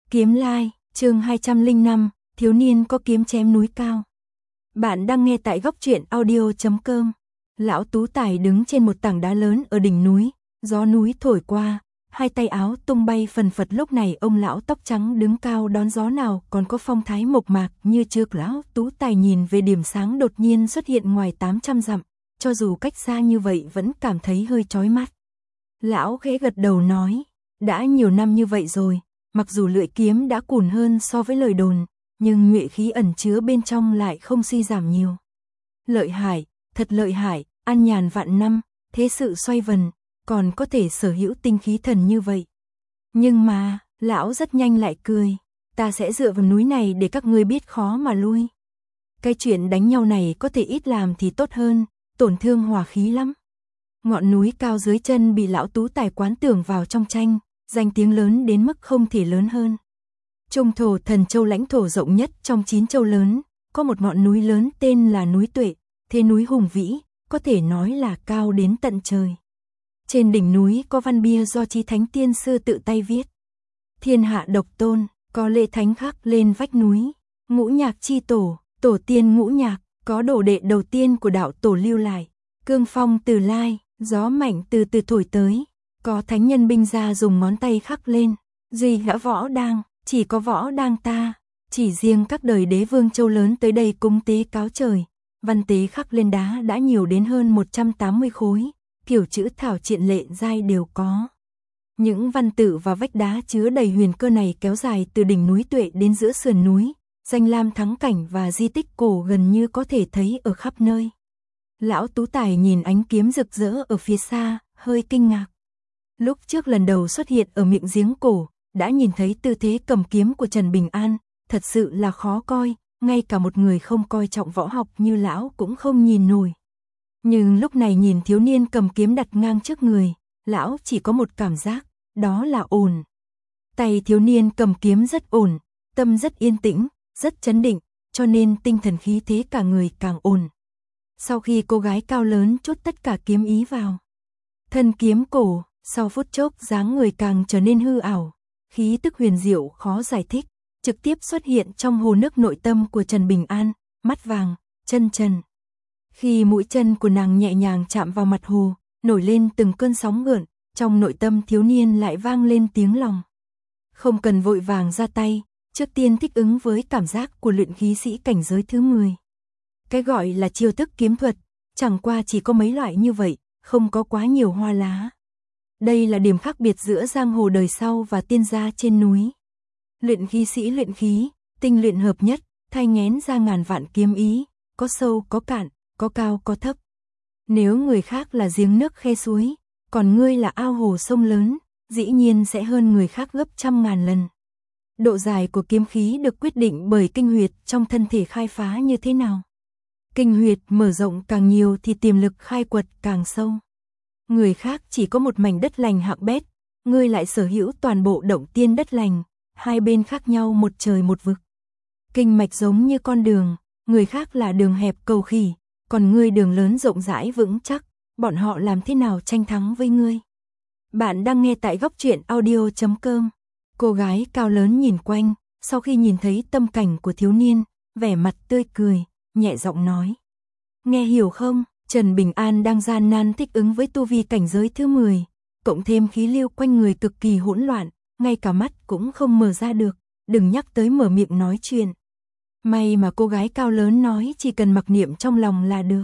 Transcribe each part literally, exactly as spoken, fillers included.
Kiếm Lai, chương hai trăm lẻ năm, thiếu niên có kiếm chém núi cao. Bạn đang nghe tại góc truyện audio chấm com. Lão Tú Tài đứng trên một tảng đá lớn ở đỉnh núi, gió núi thổi qua, hai tay áo tung bay phần phật. Lúc này ông lão tóc trắng đứng cao đón gió nào còn có phong thái mộc mạc như trước. Lão Tú Tài nhìn về điểm sáng đột nhiên xuất hiện ngoài tám trăm dặm, cho dù cách xa như vậy vẫn cảm thấy hơi chói mắt. Lão khẽ gật đầu nói, đã nhiều năm như vậy rồi, mặc dù lưỡi kiếm đã cùn hơn so với lời đồn, nhưng nhuệ khí ẩn chứa bên trong lại không suy giảm nhiều. Lợi hại, thật lợi hại, an nhàn vạn năm, thế sự xoay vần, còn có thể sở hữu tinh khí thần như vậy. Nhưng mà, lão rất nhanh lại cười, ta sẽ dựa vào núi này để các ngươi biết khó mà lui. Cái chuyện đánh nhau này có thể ít làm thì tốt hơn, tổn thương hòa khí lắm. Ngọn núi cao dưới chân bị lão Tú Tài quán tưởng vào trong tranh, danh tiếng lớn đến mức không thể lớn hơn. Trung thổ thần châu lãnh thổ rộng nhất trong chín châu lớn, có một ngọn núi lớn tên là núi Tuệ, thế núi hùng vĩ, có thể nói là cao đến tận trời. Trên đỉnh núi có văn bia do Chí Thánh Tiên Sư tự tay viết. Thiên hạ độc tôn, có lễ thánh khắc lên vách núi. Ngũ nhạc chi tổ, tổ tiên ngũ nhạc, có đồ đệ đầu tiên của đạo tổ lưu lại. Cương phong từ lai, gió mạnh từ từ thổi tới. Có thánh nhân binh ra dùng ngón tay khắc lên. Duy gã võ đang, chỉ có võ đang ta. Chỉ riêng các đời đế vương châu lớn tới đây cúng tế cáo trời. Văn tế khắc lên đá đã nhiều đến hơn một trăm tám mươi khối. Kiểu chữ thảo triện lệ giai đều có. Những văn tự và vách đá chứa đầy huyền cơ này kéo dài từ đỉnh núi Tuệ đến giữa sườn núi. Danh lam thắng cảnh và di tích cổ gần như có thể thấy ở khắp nơi. Lão Tú Tài nhìn ánh kiếm rực rỡ ở phía xa, hơi kinh ngạc. Lúc trước lần đầu xuất hiện ở miệng giếng cổ, đã nhìn thấy tư thế cầm kiếm của Trần Bình An, thật sự là khó coi, ngay cả một người không coi trọng võ học như lão cũng không nhìn nổi. Nhưng lúc này nhìn thiếu niên cầm kiếm đặt ngang trước người, lão chỉ có một cảm giác, đó là ổn. Tay thiếu niên cầm kiếm rất ổn, tâm rất yên tĩnh, rất chấn định, cho nên tinh thần khí thế cả người càng ổn. Sau khi cô gái cao lớn chốt tất cả kiếm ý vào thân kiếm cổ, sau phút chốc dáng người càng trở nên hư ảo, khí tức huyền diệu khó giải thích, trực tiếp xuất hiện trong hồ nước nội tâm của Trần Bình An, mắt vàng, chân trần. Khi mũi chân của nàng nhẹ nhàng chạm vào mặt hồ, nổi lên từng cơn sóng gợn, trong nội tâm thiếu niên lại vang lên tiếng lòng. Không cần vội vàng ra tay, trước tiên thích ứng với cảm giác của luyện khí sĩ cảnh giới thứ mười. Cái gọi là chiêu thức kiếm thuật, chẳng qua chỉ có mấy loại như vậy, không có quá nhiều hoa lá. Đây là điểm khác biệt giữa giang hồ đời sau và tiên gia trên núi. Luyện khí sĩ luyện khí, tinh luyện hợp nhất, thay ngén ra ngàn vạn kiếm ý, có sâu có cạn, có cao có thấp. Nếu người khác là giếng nước khe suối, còn ngươi là ao hồ sông lớn, dĩ nhiên sẽ hơn người khác gấp trăm ngàn lần. Độ dài của kiếm khí được quyết định bởi kinh huyệt trong thân thể khai phá như thế nào. Kinh huyệt mở rộng càng nhiều thì tiềm lực khai quật càng sâu. Người khác chỉ có một mảnh đất lành hạng bét, ngươi lại sở hữu toàn bộ động tiên đất lành, hai bên khác nhau một trời một vực. Kinh mạch giống như con đường, người khác là đường hẹp cầu khỉ, còn ngươi đường lớn rộng rãi vững chắc, bọn họ làm thế nào tranh thắng với ngươi. Bạn đang nghe tại góc truyện audio chấm com. Cô gái cao lớn nhìn quanh, sau khi nhìn thấy tâm cảnh của thiếu niên, vẻ mặt tươi cười, nhẹ giọng nói. Nghe hiểu không, Trần Bình An đang gian nan thích ứng với tu vi cảnh giới thứ mười, cộng thêm khí lưu quanh người cực kỳ hỗn loạn, ngay cả mắt cũng không mở ra được, đừng nhắc tới mở miệng nói chuyện. May mà cô gái cao lớn nói chỉ cần mặc niệm trong lòng là được.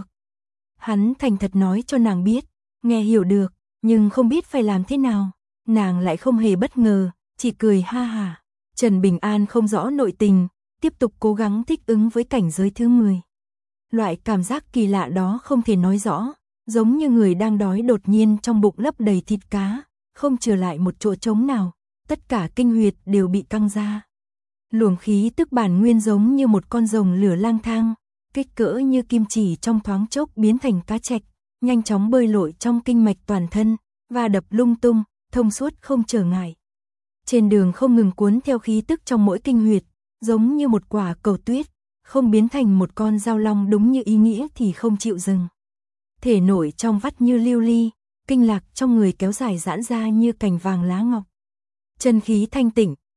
Hắn thành thật nói cho nàng biết, nghe hiểu được, nhưng không biết phải làm thế nào. Nàng lại không hề bất ngờ, chỉ cười ha hả. Trần Bình An không rõ nội tình, tiếp tục cố gắng thích ứng với cảnh giới thứ mười. Loại cảm giác kỳ lạ đó không thể nói rõ, giống như người đang đói đột nhiên trong bụng lấp đầy thịt cá, không trừ lại một chỗ trống nào, tất cả kinh huyệt đều bị căng ra. Luồng khí tức bản nguyên giống như một con rồng lửa lang thang, kích cỡ như kim chỉ trong thoáng chốc biến thành cá trạch, nhanh chóng bơi lội trong kinh mạch toàn thân, và đập lung tung, thông suốt không trở ngại. Trên đường không ngừng cuốn theo khí tức trong mỗi kinh huyệt, giống như một quả cầu tuyết, không biến thành một con dao long đúng như ý nghĩa thì không chịu dừng. Thể nổi trong vắt như lưu ly, kinh lạc trong người kéo dài giãn ra như cành vàng lá ngọc. Chân khí thanh tịnh,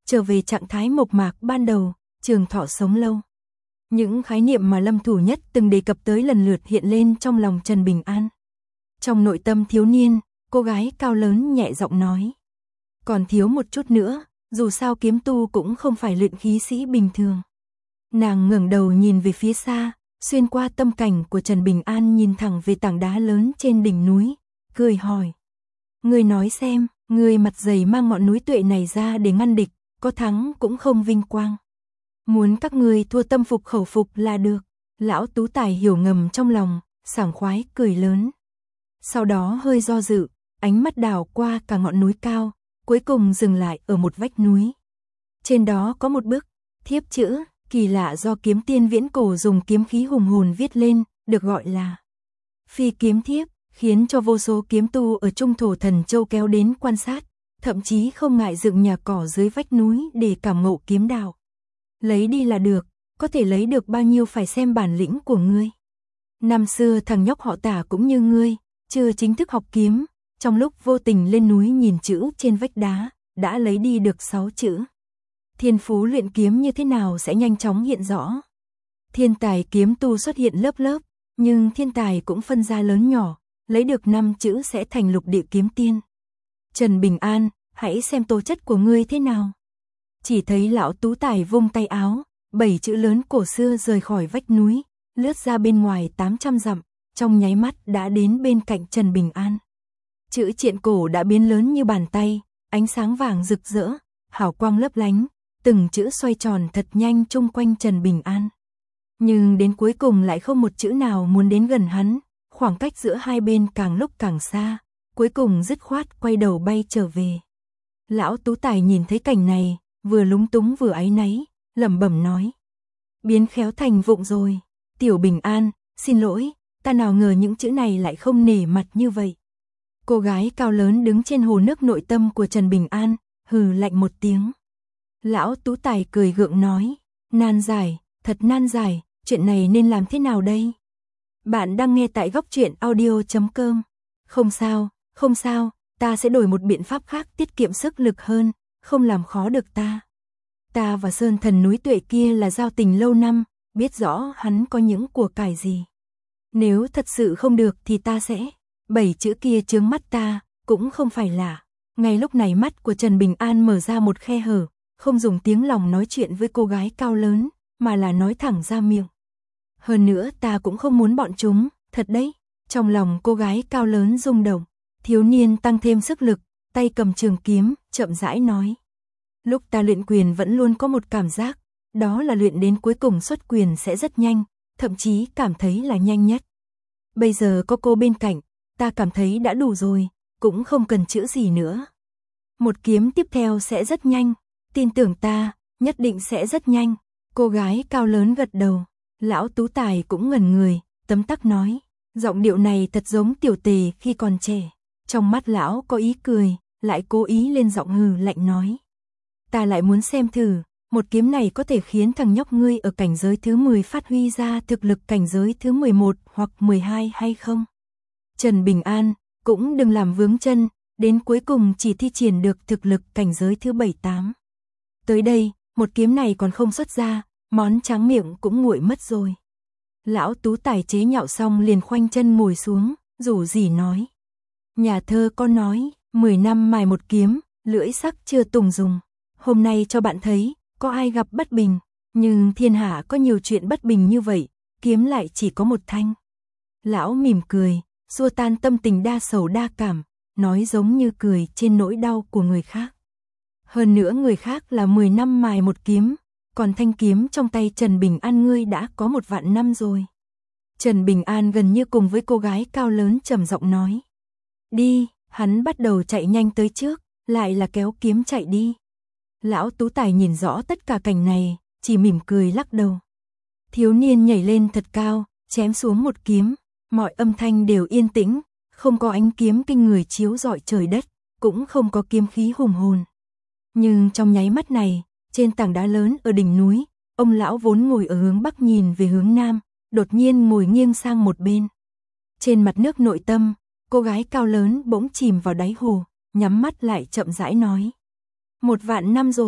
trở về trạng thái mộc mạc ban đầu, trường thọ sống lâu. Những khái niệm mà Lâm Thủ Nhất từng đề cập tới lần lượt hiện lên trong lòng Trần Bình An. Trong nội tâm thiếu niên, cô gái cao lớn nhẹ giọng nói. Còn thiếu một chút nữa, dù sao kiếm tu cũng không phải luyện khí sĩ bình thường. Nàng ngẩng đầu nhìn về phía xa, xuyên qua tâm cảnh của Trần Bình An nhìn thẳng về tảng đá lớn trên đỉnh núi, cười hỏi. Ngươi nói xem, ngươi mặt dày mang ngọn núi tuệ này ra để ngăn địch, có thắng cũng không vinh quang. Muốn các ngươi thua tâm phục khẩu phục là được. Lão Tú Tài hiểu ngầm trong lòng, sảng khoái cười lớn. Sau đó hơi do dự, ánh mắt đảo qua cả ngọn núi cao, cuối cùng dừng lại ở một vách núi. Trên đó có một bức thiếp chữ kỳ lạ do kiếm tiên viễn cổ dùng kiếm khí hùng hồn viết lên, được gọi là Phi kiếm thiếp, khiến cho vô số kiếm tu ở Trung Thổ Thần Châu kéo đến quan sát, thậm chí không ngại dựng nhà cỏ dưới vách núi để cảm ngộ kiếm đạo. Lấy đi là được, có thể lấy được bao nhiêu phải xem bản lĩnh của ngươi. Năm xưa thằng nhóc họ Tả cũng như ngươi, chưa chính thức học kiếm, trong lúc vô tình lên núi nhìn chữ trên vách đá, đã lấy đi được sáu chữ. Thiên phú luyện kiếm như thế nào sẽ nhanh chóng hiện rõ. Thiên tài kiếm tu xuất hiện lớp lớp, nhưng thiên tài cũng phân ra lớn nhỏ, lấy được năm chữ sẽ thành lục địa kiếm tiên. Trần Bình An, hãy xem tố chất của ngươi thế nào. Chỉ thấy lão Tú Tài vung tay áo, bảy chữ lớn cổ xưa rời khỏi vách núi, lướt ra bên ngoài tám trăm dặm, trong nháy mắt đã đến bên cạnh Trần Bình An. Chữ triện cổ đã biến lớn như bàn tay, ánh sáng vàng rực rỡ, hào quang lấp lánh, từng chữ xoay tròn thật nhanh chung quanh Trần Bình An. Nhưng đến cuối cùng lại không một chữ nào muốn đến gần hắn, khoảng cách giữa hai bên càng lúc càng xa, cuối cùng dứt khoát quay đầu bay trở về. Lão Tú Tài nhìn thấy cảnh này, vừa lúng túng vừa áy náy, lẩm bẩm nói. Biến khéo thành vụng rồi, Tiểu Bình An, xin lỗi, ta nào ngờ những chữ này lại không nể mặt như vậy. Cô gái cao lớn đứng trên hồ nước nội tâm của Trần Bình An, hừ lạnh một tiếng. Lão Tú Tài cười gượng nói, nan giải, thật nan giải, chuyện này nên làm thế nào đây? Bạn đang nghe tại góc truyện audio chấm com. Không sao, không sao, ta sẽ đổi một biện pháp khác tiết kiệm sức lực hơn, không làm khó được ta. Ta và Sơn Thần núi tuệ kia là giao tình lâu năm, biết rõ hắn có những của cải gì. Nếu thật sự không được thì ta sẽ, bảy chữ kia chướng mắt ta, cũng không phải lạ. Ngay lúc này mắt của Trần Bình An mở ra một khe hở, không dùng tiếng lòng nói chuyện với cô gái cao lớn, mà là nói thẳng ra miệng. Hơn nữa ta cũng không muốn bọn chúng, thật đấy. Trong lòng cô gái cao lớn rung động, thiếu niên tăng thêm sức lực, tay cầm trường kiếm, chậm rãi nói. Lúc ta luyện quyền vẫn luôn có một cảm giác, đó là luyện đến cuối cùng xuất quyền sẽ rất nhanh, thậm chí cảm thấy là nhanh nhất. Bây giờ có cô bên cạnh, ta cảm thấy đã đủ rồi, cũng không cần chữ gì nữa. Một kiếm tiếp theo sẽ rất nhanh, tin tưởng ta, nhất định sẽ rất nhanh. Cô gái cao lớn gật đầu, lão Tú Tài cũng ngẩn người, tấm tắc nói. Giọng điệu này thật giống Tiểu Tề khi còn trẻ. Trong mắt lão có ý cười, lại cố ý lên giọng hừ lạnh nói. Ta lại muốn xem thử, một kiếm này có thể khiến thằng nhóc ngươi ở cảnh giới thứ mười phát huy ra thực lực cảnh giới thứ mười một hoặc mười hai hay không? Trần Bình An, cũng đừng làm vướng chân, đến cuối cùng chỉ thi triển được thực lực cảnh giới thứ bảy tám. Tới đây, một kiếm này còn không xuất ra, món tráng miệng cũng nguội mất rồi. Lão Tú Tài chế nhạo xong liền khoanh chân ngồi xuống, rủ rỉ nói. Nhà thơ có nói, mười năm mài một kiếm, lưỡi sắc chưa tùng dùng. Hôm nay cho bạn thấy, có ai gặp bất bình, nhưng thiên hạ có nhiều chuyện bất bình như vậy, kiếm lại chỉ có một thanh. Lão mỉm cười, xua tan tâm tình đa sầu đa cảm, nói giống như cười trên nỗi đau của người khác. Hơn nữa người khác là mười năm mài một kiếm, còn thanh kiếm trong tay Trần Bình An ngươi đã có một vạn năm rồi. Trần Bình An gần như cùng với cô gái cao lớn trầm giọng nói. Đi, hắn bắt đầu chạy nhanh tới trước, lại là kéo kiếm chạy đi. Lão Tú Tài nhìn rõ tất cả cảnh này, chỉ mỉm cười lắc đầu. Thiếu niên nhảy lên thật cao, chém xuống một kiếm, mọi âm thanh đều yên tĩnh, không có ánh kiếm kinh người chiếu rọi trời đất, cũng không có kiếm khí hùng hồn. Nhưng trong nháy mắt này, trên tảng đá lớn ở đỉnh núi, ông lão vốn ngồi ở hướng bắc nhìn về hướng nam, đột nhiên ngồi nghiêng sang một bên. Trên mặt nước nội tâm, cô gái cao lớn bỗng chìm vào đáy hồ, nhắm mắt lại chậm rãi nói. Một vạn năm rồi,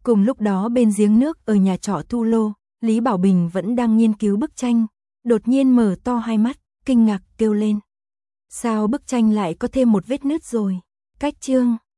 Cùng lúc đó bên giếng nước ở nhà trọ Thu Lô, Lý Bảo Bình vẫn đang nghiên cứu bức tranh, đột nhiên mở to hai mắt, kinh ngạc kêu lên. Sao bức tranh lại có thêm một vết nứt rồi? Cách chương